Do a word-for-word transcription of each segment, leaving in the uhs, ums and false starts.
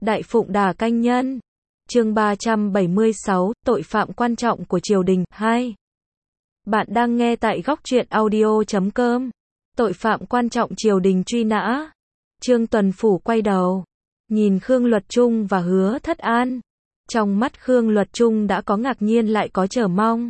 Đại Phụng Đà Canh Nhân. Chương ba trăm bảy mươi sáu, tội phạm quan trọng của triều đình, hai. Bạn đang nghe tại góc truyện audio chấm com. Tội phạm quan trọng triều đình truy nã. Trương Tuần Phủ quay đầu, nhìn Khương Luật Trung và Hứa Thất An. Trong mắt Khương Luật Trung đã có ngạc nhiên lại có chờ mong.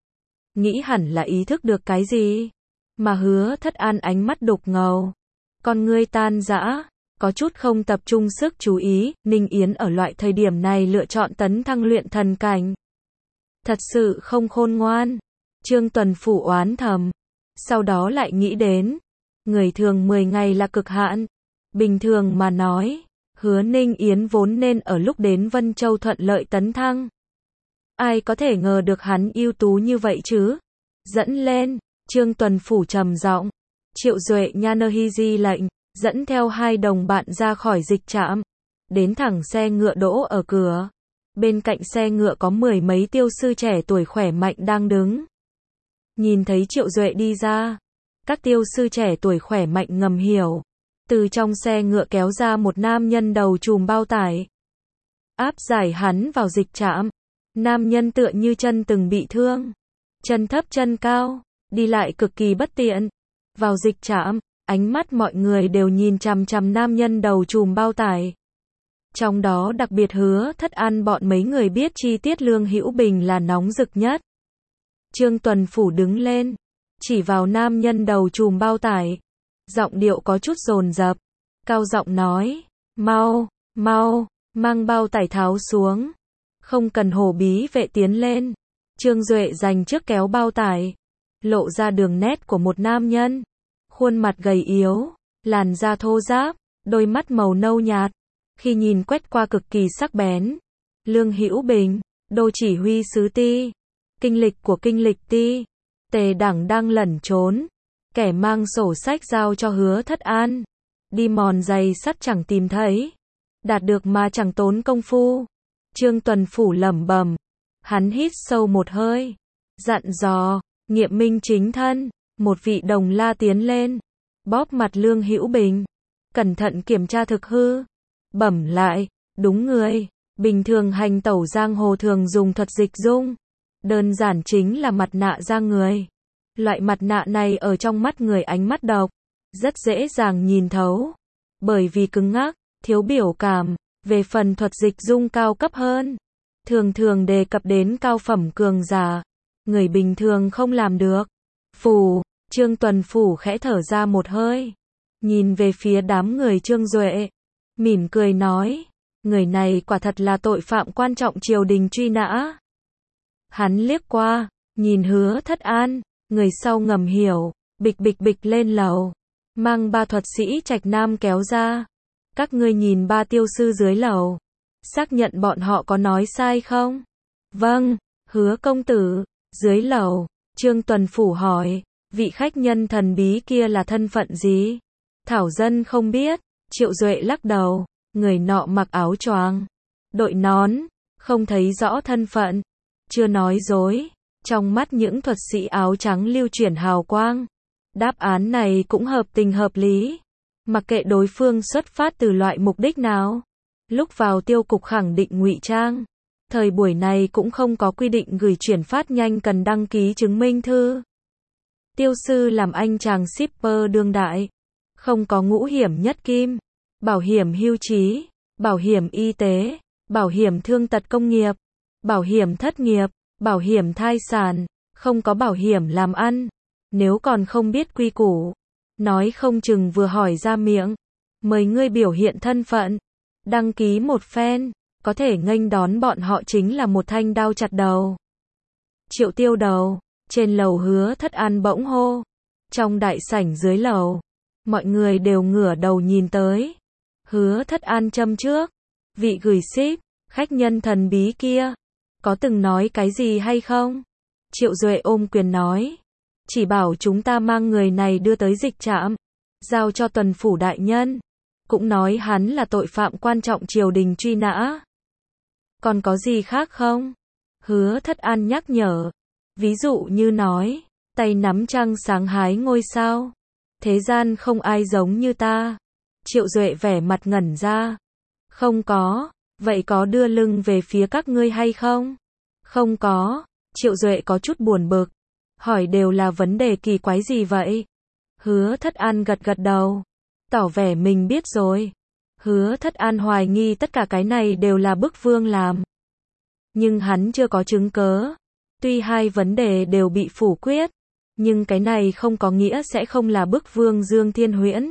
Nghĩ hẳn là ý thức được cái gì. Mà Hứa Thất An ánh mắt đục ngầu, con ngươi tan rã, có chút không tập trung sức chú ý. Ninh Yến ở loại thời điểm này lựa chọn tấn thăng luyện thần cảnh, thật sự không khôn ngoan. Trương Tuần Phủ oán thầm, sau đó lại nghĩ đến, người thường mười ngày là cực hạn. Bình thường mà nói, Hứa Ninh Yến vốn nên ở lúc đến Vân Châu thuận lợi tấn thăng. Ai có thể ngờ được hắn ưu tú như vậy chứ? Dẫn lên. Trương Tuần Phủ trầm giọng. Triệu Duệ nha nơ hy di lệnh, dẫn theo hai đồng bạn ra khỏi dịch trạm, đến thẳng xe ngựa đỗ ở cửa. Bên cạnh xe ngựa có mười mấy tiêu sư trẻ tuổi khỏe mạnh đang đứng. Nhìn thấy Triệu Duệ đi ra, các tiêu sư trẻ tuổi khỏe mạnh ngầm hiểu, từ trong xe ngựa kéo ra một nam nhân đầu trùm bao tải, áp giải hắn vào dịch trạm. Nam nhân tựa như chân từng bị thương, chân thấp chân cao, đi lại cực kỳ bất tiện. Vào dịch trạm, ánh mắt mọi người đều nhìn chằm chằm nam nhân đầu trùm bao tải. Trong đó đặc biệt Hứa Thất An bọn mấy người biết chi tiết Lương Hữu Bình là nóng rực nhất. Trương Tuần Phủ đứng lên, chỉ vào nam nhân đầu trùm bao tải, giọng điệu có chút dồn dập, cao giọng nói, mau, mau, mang bao tải tháo xuống, không cần hổ bí vệ tiến lên. Trương Duệ giành trước kéo bao tải, lộ ra đường nét của một nam nhân, khuôn mặt gầy yếu, làn da thô ráp, đôi mắt màu nâu nhạt, khi nhìn quét qua cực kỳ sắc bén. Lương Hữu Bình, đô chỉ huy sứ Ti, kinh lịch của kinh lịch Ti. Tề Đẳng đang lẩn trốn, kẻ mang sổ sách giao cho Hứa Thất An, đi mòn giày sắt chẳng tìm thấy, đạt được mà chẳng tốn công phu. Trương Tuần Phủ lẩm bẩm, hắn hít sâu một hơi, dặn dò, nghiệm minh chính thân. Một vị đồng la tiến lên, bóp mặt Lương Hữu Bình, cẩn thận kiểm tra thực hư, bẩm lại, đúng người, bình thường hành tẩu giang hồ thường dùng thuật dịch dung, đơn giản chính là mặt nạ da người. Loại mặt nạ này ở trong mắt người ánh mắt độc, rất dễ dàng nhìn thấu, bởi vì cứng ngắc, thiếu biểu cảm. Về phần thuật dịch dung cao cấp hơn, thường thường đề cập đến cao phẩm cường giả, người bình thường không làm được. Phủ, Trương Tuần Phủ khẽ thở ra một hơi, nhìn về phía đám người Trương Duệ, mỉm cười nói, người này quả thật là tội phạm quan trọng triều đình truy nã. Hắn liếc qua, nhìn Hứa Thất An, người sau ngầm hiểu, bịch bịch bịch lên lầu, mang ba thuật sĩ Trạch Nam kéo ra. Các ngươi nhìn ba tiêu sư dưới lầu, xác nhận bọn họ có nói sai không? Vâng, Hứa công tử. Dưới lầu, Trương Tuần Phủ hỏi, vị khách nhân thần bí kia là thân phận gì? Thảo dân không biết. Triệu Duệ lắc đầu, người nọ mặc áo choàng, đội nón, không thấy rõ thân phận. Chưa nói dối, trong mắt những thuật sĩ áo trắng lưu chuyển hào quang. Đáp án này cũng hợp tình hợp lý. Mặc kệ đối phương xuất phát từ loại mục đích nào, lúc vào tiêu cục khẳng định ngụy trang. Thời buổi này cũng không có quy định gửi chuyển phát nhanh cần đăng ký chứng minh thư. Tiêu sư làm anh chàng shipper đương đại, không có ngũ hiểm nhất kim, bảo hiểm hưu trí, bảo hiểm y tế, bảo hiểm thương tật công nghiệp, bảo hiểm thất nghiệp, bảo hiểm thai sản, không có bảo hiểm làm ăn. Nếu còn không biết quy củ, nói không chừng vừa hỏi ra miệng, mời ngươi biểu hiện thân phận, đăng ký một phen, có thể nghênh đón bọn họ chính là một thanh đao chặt đầu. Triệu tiêu đầu, trên lầu Hứa Thất An bỗng hô. Trong đại sảnh dưới lầu, mọi người đều ngửa đầu nhìn tới. Hứa Thất An châm trước, vị gửi ship, khách nhân thần bí kia, có từng nói cái gì hay không? Triệu Duệ ôm quyền nói, chỉ bảo chúng ta mang người này đưa tới dịch trạm, giao cho Tuần Phủ đại nhân, cũng nói hắn là tội phạm quan trọng triều đình truy nã. Còn có gì khác không? Hứa Thất An nhắc nhở, ví dụ như nói, tay nắm trăng sáng hái ngôi sao, thế gian không ai giống như ta. Triệu Duệ vẻ mặt ngẩn ra, Không có. Vậy có đưa lưng về phía các ngươi hay không? Không có. Triệu Duệ có chút buồn bực. Hỏi đều là vấn đề kỳ quái gì vậy? Hứa Thất An gật gật đầu. Tỏ vẻ mình biết rồi. Hứa Thất An hoài nghi tất cả cái này đều là bức vương làm. Nhưng hắn chưa có chứng cớ. Tuy hai vấn đề đều bị phủ quyết, nhưng cái này không có nghĩa sẽ không là bức vương Dương Thiên Huyễn.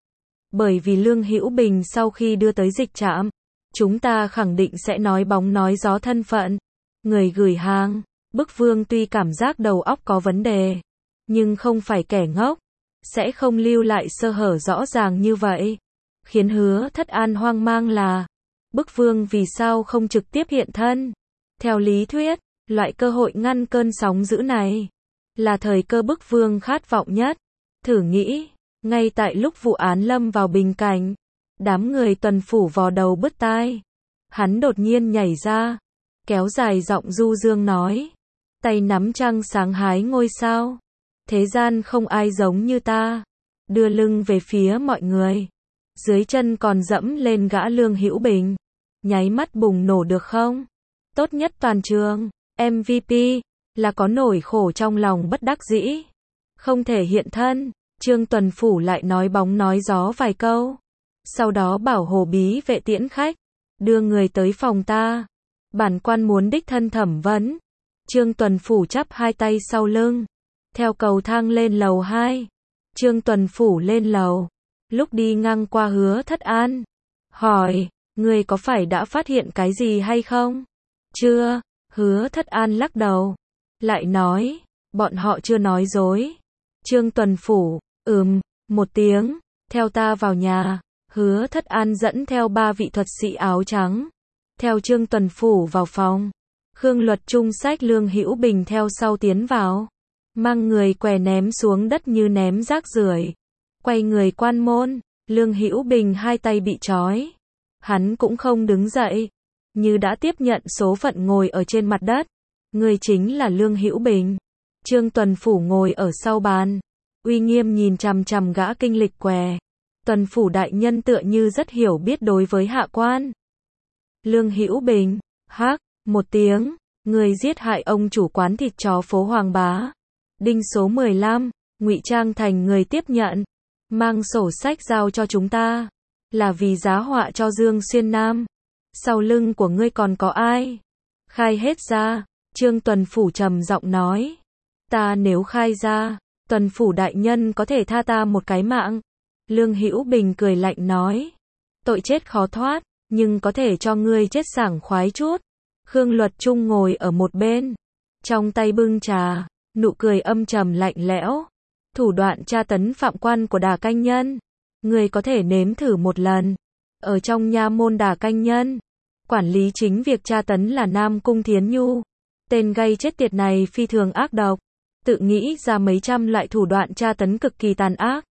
Bởi vì Lương Hữu Bình sau khi đưa tới dịch trạm, chúng ta khẳng định sẽ nói bóng nói gió thân phận. Người gửi hàng, bức vương tuy cảm giác đầu óc có vấn đề, nhưng không phải kẻ ngốc, sẽ không lưu lại sơ hở rõ ràng như vậy. Khiến Hứa Thất An hoang mang là, bức vương vì sao không trực tiếp hiện thân? Theo lý thuyết, loại cơ hội ngăn cơn sóng dữ này, là thời cơ bức vương khát vọng nhất. Thử nghĩ, ngay tại lúc vụ án lâm vào bình cảnh, đám người Tuần phủ vò đầu bứt tai, hắn đột nhiên nhảy ra, kéo dài giọng du dương nói, tay nắm trăng sáng hái ngôi sao, thế gian không ai giống như ta, đưa lưng về phía mọi người, dưới chân còn dẫm lên gã Lương Hữu Bình, nháy mắt bùng nổ được không? Tốt nhất toàn trường, em vê pê, là có nổi khổ trong lòng bất đắc dĩ, không thể hiện thân. Trương Tuần Phủ lại nói bóng nói gió vài câu, sau đó bảo Hồ Bí vệ tiễn khách, đưa người tới phòng ta. Bản quan muốn đích thân thẩm vấn. Trương Tuần Phủ chắp hai tay sau lưng, theo cầu thang lên lầu hai. Trương Tuần Phủ lên lầu, lúc đi ngang qua Hứa Thất An, hỏi, người có phải đã phát hiện cái gì hay không? Chưa. Hứa Thất An lắc đầu, lại nói, bọn họ chưa nói dối. Trương Tuần Phủ, ừm, một tiếng, theo ta vào nhà. Hứa Thất An dẫn theo ba vị thuật sĩ áo trắng, theo Trương Tuần Phủ vào phòng. Khương Luật Trung xách Lương Hữu Bình theo sau tiến vào, mang người què ném xuống đất như ném rác rưởi. Quay người quan môn, Lương Hữu Bình hai tay bị trói, hắn cũng không đứng dậy, như đã tiếp nhận số phận ngồi ở trên mặt đất. Người chính là Lương Hữu Bình. Trương Tuần Phủ ngồi ở sau bàn, uy nghiêm nhìn chằm chằm gã kinh lịch què. Tuần Phủ đại nhân tựa như rất hiểu biết đối với hạ quan. Lương Hữu Bình, hắc, một tiếng, người giết hại ông chủ quán thịt chó phố Hoàng Bá. Đinh số mười lăm, ngụy trang thành người tiếp nhận, mang sổ sách giao cho chúng ta, là vì giá họa cho Dương Xuyên Nam. Sau lưng của ngươi còn có ai? Khai hết ra. Trương Tuần Phủ trầm giọng nói, ta nếu khai ra, Tuần Phủ đại nhân có thể tha ta một cái mạng. Lương Hữu Bình cười lạnh nói, tội chết khó thoát, nhưng có thể cho ngươi chết sảng khoái chút. Khương Luật Trung ngồi ở một bên, trong tay bưng trà, nụ cười âm trầm lạnh lẽo. Thủ đoạn tra tấn phạm quan của Đà Canh Nhân, ngươi có thể nếm thử một lần. Ở trong nha môn Đà Canh Nhân, quản lý chính việc tra tấn là Nam Cung Thiến Nhu. Tên gây chết tiệt này phi thường ác độc, tự nghĩ ra mấy trăm loại thủ đoạn tra tấn cực kỳ tàn ác.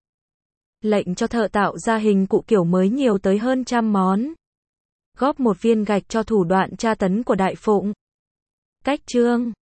Lệnh cho thợ tạo ra hình cụ kiểu mới nhiều tới hơn trăm món. Góp một viên gạch cho thủ đoạn tra tấn của Đại Phụng. Cách chương